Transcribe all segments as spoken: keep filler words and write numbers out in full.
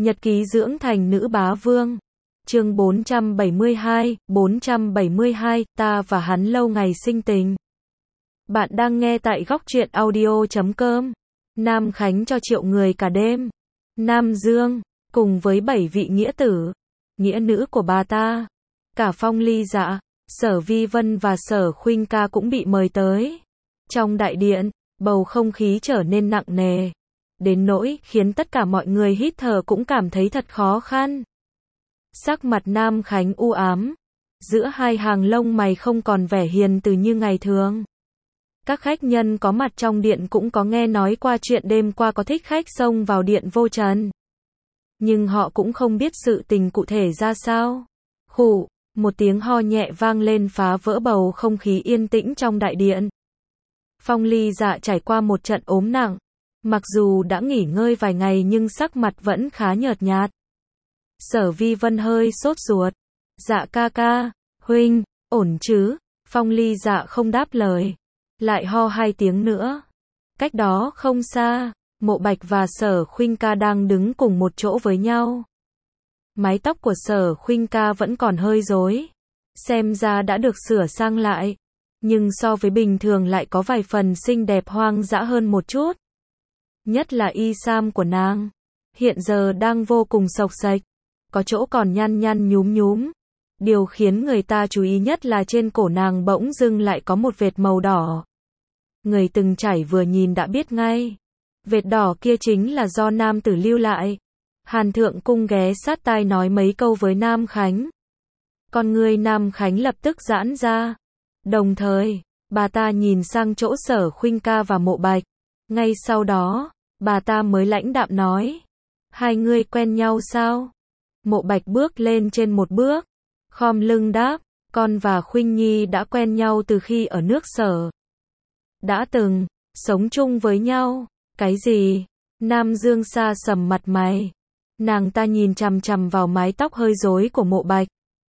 Nhật ký dưỡng thành nữ bá vương. Chương bốn trăm bảy mươi hai, bốn trăm bảy mươi hai, ta và hắn lâu ngày sinh tình. Bạn đang nghe tại góc truyện audio chấm com. Nam Khánh cho triệu người cả đêm. Nam Dương, cùng với bảy vị nghĩa tử, nghĩa nữ của bà ta, cả Phong Ly Dạ, Sở Vi Vân và Sở Khuynh Ca cũng bị mời tới. Trong đại điện, bầu không khí trở nên nặng nề, đến nỗi khiến tất cả mọi người hít thở cũng cảm thấy thật khó khăn. Sắc mặt Nam Khánh u ám, giữa hai hàng lông mày không còn vẻ hiền từ như ngày thường. Các khách nhân có mặt trong điện cũng có nghe nói qua chuyện đêm qua có thích khách xông vào điện vô trần, nhưng họ cũng không biết sự tình cụ thể ra sao. Khụ, một tiếng ho nhẹ vang lên phá vỡ bầu không khí yên tĩnh trong đại điện. Phong Ly Dạ trải qua một trận ốm nặng, mặc dù đã nghỉ ngơi vài ngày nhưng sắc mặt vẫn khá nhợt nhạt. Sở Vi Vân hơi sốt ruột. Dạ ca ca, huynh, ổn chứ? Phong Ly Dạ không đáp lời, lại ho hai tiếng nữa. Cách đó không xa, Mộ Bạch và Sở Khuynh Ca đang đứng cùng một chỗ với nhau. Mái tóc của Sở Khuynh Ca vẫn còn hơi rối, xem ra đã được sửa sang lại, nhưng so với bình thường lại có vài phần xinh đẹp hoang dã hơn một chút. Nhất là y sam của nàng, hiện giờ đang vô cùng xộc xệch, có chỗ còn nhăn nhăn nhúm nhúm. Điều khiến người ta chú ý nhất là trên cổ nàng bỗng dưng lại có một vệt màu đỏ. Người từng trải vừa nhìn đã biết ngay, vệt đỏ kia chính là do nam tử lưu lại. Hàn Thượng Cung ghé sát tai nói mấy câu với Nam Khánh. Con người Nam Khánh lập tức giãn ra. Đồng thời, bà ta nhìn sang chỗ Sở Khuynh Ca và Mộ Bạch. Ngay sau đó, bà ta mới lãnh đạm nói. Hai người quen nhau sao? Mộ Bạch bước lên trên một bước, khom lưng đáp. Con và Khuynh Nhi đã quen nhau từ khi ở nước Sở. Đã từng sống chung với nhau. Cái gì? Nam Dương xa sầm mặt mày. Nàng ta nhìn chằm chằm vào mái tóc hơi rối của Mộ Bạch.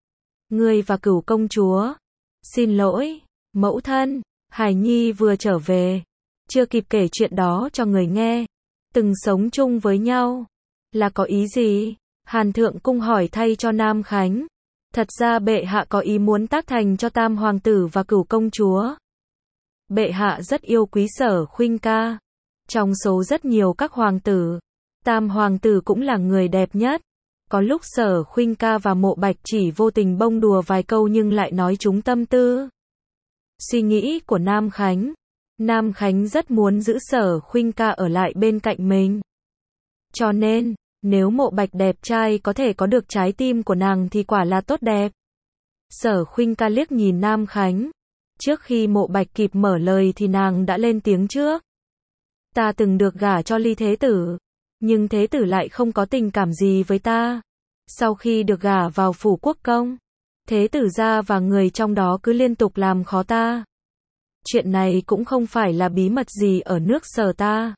Ngươi và Cửu công chúa. Xin lỗi, mẫu thân, Hải Nhi vừa trở về, chưa kịp kể chuyện đó cho người nghe. Từng sống chung với nhau, là có ý gì? Hàn Thượng Cung hỏi thay cho Nam Khánh. Thật ra bệ hạ có ý muốn tác thành cho Tam hoàng tử và Cửu công chúa. Bệ hạ rất yêu quý Sở Khuynh Ca. Trong số rất nhiều các hoàng tử, Tam hoàng tử cũng là người đẹp nhất. Có lúc Sở Khuynh Ca và Mộ Bạch chỉ vô tình bông đùa vài câu nhưng lại nói trúng tâm tư. Suy nghĩ của Nam Khánh. Nam Khánh rất muốn giữ Sở Khuynh Ca ở lại bên cạnh mình. Cho nên, nếu Mộ Bạch đẹp trai có thể có được trái tim của nàng thì quả là tốt đẹp. Sở Khuynh Ca liếc nhìn Nam Khánh. Trước khi Mộ Bạch kịp mở lời thì nàng đã lên tiếng trước. Ta từng được gả cho Ly Thế Tử, nhưng Thế Tử lại không có tình cảm gì với ta. Sau khi được gả vào phủ quốc công, Thế Tử gia và người trong đó cứ liên tục làm khó ta. Chuyện này cũng không phải là bí mật gì ở nước Sở ta.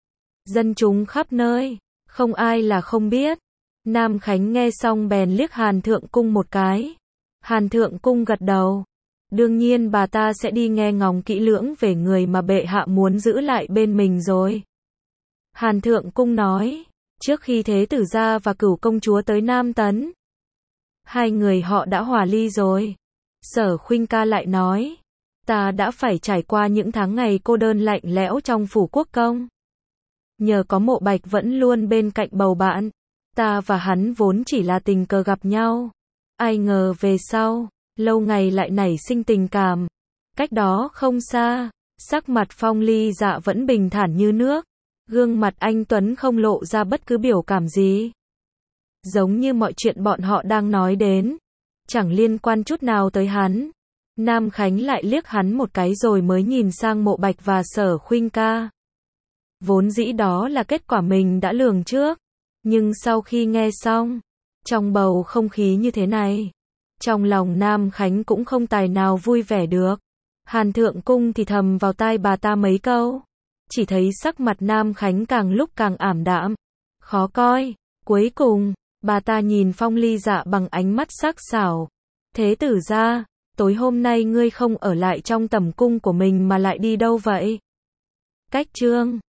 Dân chúng khắp nơi, không ai là không biết. Nam Khánh nghe xong bèn liếc Hàn Thượng Cung một cái. Hàn Thượng Cung gật đầu. Đương nhiên bà ta sẽ đi nghe ngóng kỹ lưỡng về người mà bệ hạ muốn giữ lại bên mình rồi. Hàn Thượng Cung nói, trước khi Thế Tử gia và Cửu công chúa tới Nam Tấn, hai người họ đã hòa ly rồi. Sở Khuynh Ca lại nói, ta đã phải trải qua những tháng ngày cô đơn lạnh lẽo trong phủ quốc công. Nhờ có Mộ Bạch vẫn luôn bên cạnh bầu bạn, ta và hắn vốn chỉ là tình cờ gặp nhau. Ai ngờ về sau, lâu ngày lại nảy sinh tình cảm. Cách đó không xa, sắc mặt Phong Ly Dạ vẫn bình thản như nước. Gương mặt anh tuấn không lộ ra bất cứ biểu cảm gì. Giống như mọi chuyện bọn họ đang nói đến, chẳng liên quan chút nào tới hắn. Nam Khánh lại liếc hắn một cái rồi mới nhìn sang Mộ Bạch và Sở Khuynh Ca. Vốn dĩ đó là kết quả mình đã lường trước. Nhưng sau khi nghe xong, trong bầu không khí như thế này, trong lòng Nam Khánh cũng không tài nào vui vẻ được. Hàn Thượng Cung thì thầm vào tai bà ta mấy câu. Chỉ thấy sắc mặt Nam Khánh càng lúc càng ảm đạm, khó coi. Cuối cùng, bà ta nhìn Phong Ly Dạ bằng ánh mắt sắc sảo. Thế tử gia, tối hôm nay ngươi không ở lại trong tẩm cung của mình mà lại đi đâu vậy? Cách chương